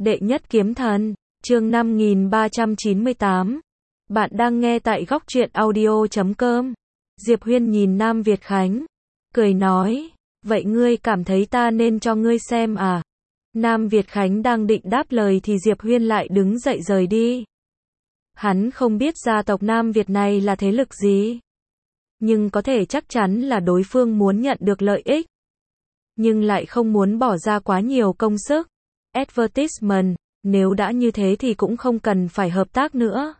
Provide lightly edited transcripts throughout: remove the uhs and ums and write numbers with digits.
Đệ nhất kiếm thần, chương 5398. Bạn đang nghe tại góc truyện audio.com. Diệp Huyên nhìn Nam Việt Khánh, cười nói, vậy ngươi cảm thấy ta nên cho ngươi xem à? Nam Việt Khánh đang định đáp lời thì Diệp Huyên lại đứng dậy rời đi. Hắn không biết gia tộc Nam Việt này là thế lực gì, nhưng có thể chắc chắn là đối phương muốn nhận được lợi ích, nhưng lại không muốn bỏ ra quá nhiều công sức. Advertisement, nếu đã như thế thì cũng không cần phải hợp tác nữa.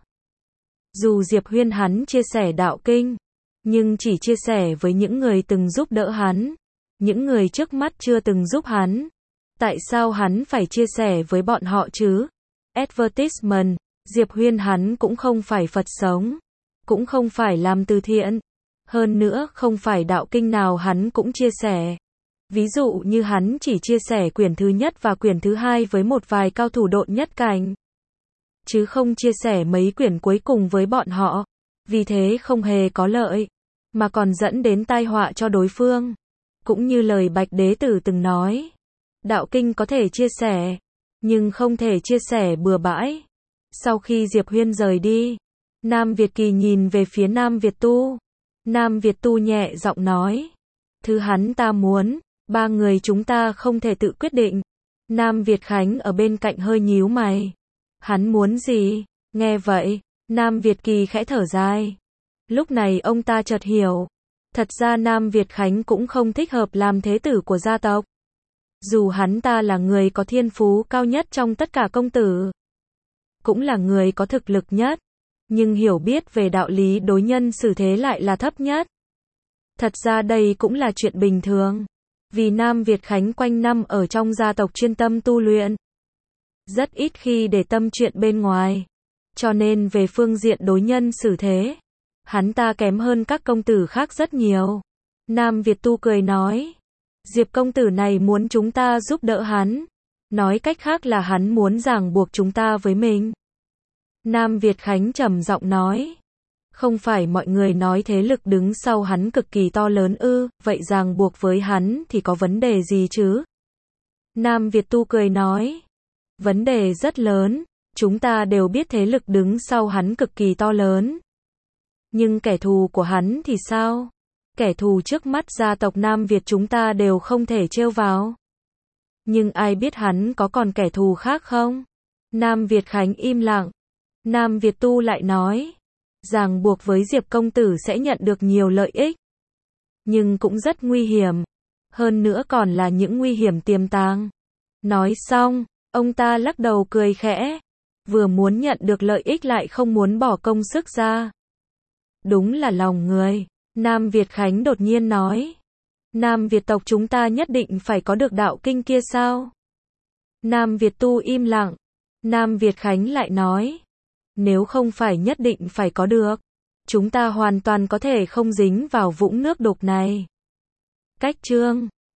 Dù Diệp Huyên hắn chia sẻ đạo kinh, nhưng chỉ chia sẻ với những người từng giúp đỡ hắn, những người trước mắt chưa từng giúp hắn. Tại sao hắn phải chia sẻ với bọn họ chứ? Advertisement, Diệp Huyên hắn cũng không phải Phật sống, cũng không phải làm từ thiện, hơn nữa không phải đạo kinh nào hắn cũng chia sẻ. Ví dụ như hắn chỉ chia sẻ quyển thứ nhất và quyển thứ hai với một vài cao thủ độn nhất cảnh, chứ không chia sẻ mấy quyển cuối cùng với bọn họ. Vì thế không hề có lợi, mà còn dẫn đến tai họa cho đối phương. Cũng như lời Bạch Đế Tử từng nói, đạo kinh có thể chia sẻ, nhưng không thể chia sẻ bừa bãi. Sau khi Diệp Huyên rời đi, Nam Việt Kỳ nhìn về phía Nam Việt Tu. Nam Việt Tu nhẹ giọng nói, thứ hắn ta muốn, ba người chúng ta không thể tự quyết định. Nam Việt Khánh ở bên cạnh hơi nhíu mày. Hắn muốn gì? Nghe vậy, Nam Việt Kỳ khẽ thở dài. Lúc này ông ta chợt hiểu, thật ra Nam Việt Khánh cũng không thích hợp làm thế tử của gia tộc. Dù hắn ta là người có thiên phú cao nhất trong tất cả công tử, cũng là người có thực lực nhất, nhưng hiểu biết về đạo lý đối nhân xử thế lại là thấp nhất. Thật ra đây cũng là chuyện bình thường, vì Nam Việt Khánh quanh năm ở trong gia tộc chuyên tâm tu luyện, rất ít khi để tâm chuyện bên ngoài, cho nên về phương diện đối nhân xử thế, hắn ta kém hơn các công tử khác rất nhiều. Nam Việt Tu cười nói, Diệp công tử này muốn chúng ta giúp đỡ hắn, nói cách khác là hắn muốn ràng buộc chúng ta với mình. Nam Việt Khánh trầm giọng nói, không phải mọi người nói thế lực đứng sau hắn cực kỳ to lớn ư, vậy ràng buộc với hắn thì có vấn đề gì chứ? Nam Việt Tu cười nói, vấn đề rất lớn, chúng ta đều biết thế lực đứng sau hắn cực kỳ to lớn. Nhưng kẻ thù của hắn thì sao? Kẻ thù trước mắt gia tộc Nam Việt chúng ta đều không thể trêu vào. Nhưng ai biết hắn có còn kẻ thù khác không? Nam Việt Khánh im lặng. Nam Việt Tu lại nói, ràng buộc với Diệp công tử sẽ nhận được nhiều lợi ích, nhưng cũng rất nguy hiểm, hơn nữa còn là những nguy hiểm tiềm tàng. Nói xong, ông ta lắc đầu cười khẽ, vừa muốn nhận được lợi ích lại không muốn bỏ công sức ra. Đúng là lòng người. Nam Việt Khánh đột nhiên nói, Nam Việt tộc chúng ta nhất định phải có được đạo kinh kia sao? Nam Việt Tu im lặng. Nam Việt Khánh lại nói, nếu không phải nhất định phải có được, chúng ta hoàn toàn có thể không dính vào vũng nước đục này. Cách chương